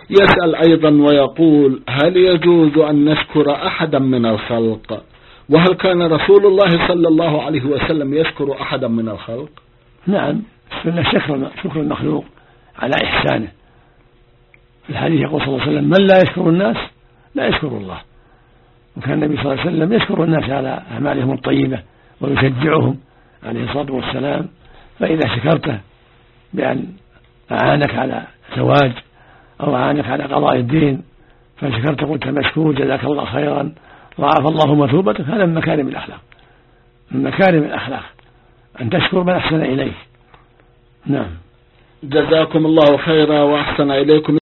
يسأل أيضا ويقول: هل يجوز أن نشكر أحدا من الخلق؟ وهل كان رسول الله صلى الله عليه وسلم يشكر أحدا من الخلق؟ نعم، السنة شكر المخلوق على إحسانه. في الحديث يقول صلى الله عليه وسلم: من لا يشكر الناس لا يشكر الله. وكان النبي صلى الله عليه وسلم يشكر الناس على أعمالهم الطيبة ويشجعهم عليه الصلاة والسلام. فإذا شكرته بأن أعانك على زواج أو أعانك على قضاء الدين فشكرت قلت مشكور جزاك الله خيرا ضاعف الله مثوبتك، هذا من مكارم الأخلاق، من مكارم الأخلاق أن تشكر من أحسن إليك. نعم. جزاكم الله خيرا وأحسن إليكم.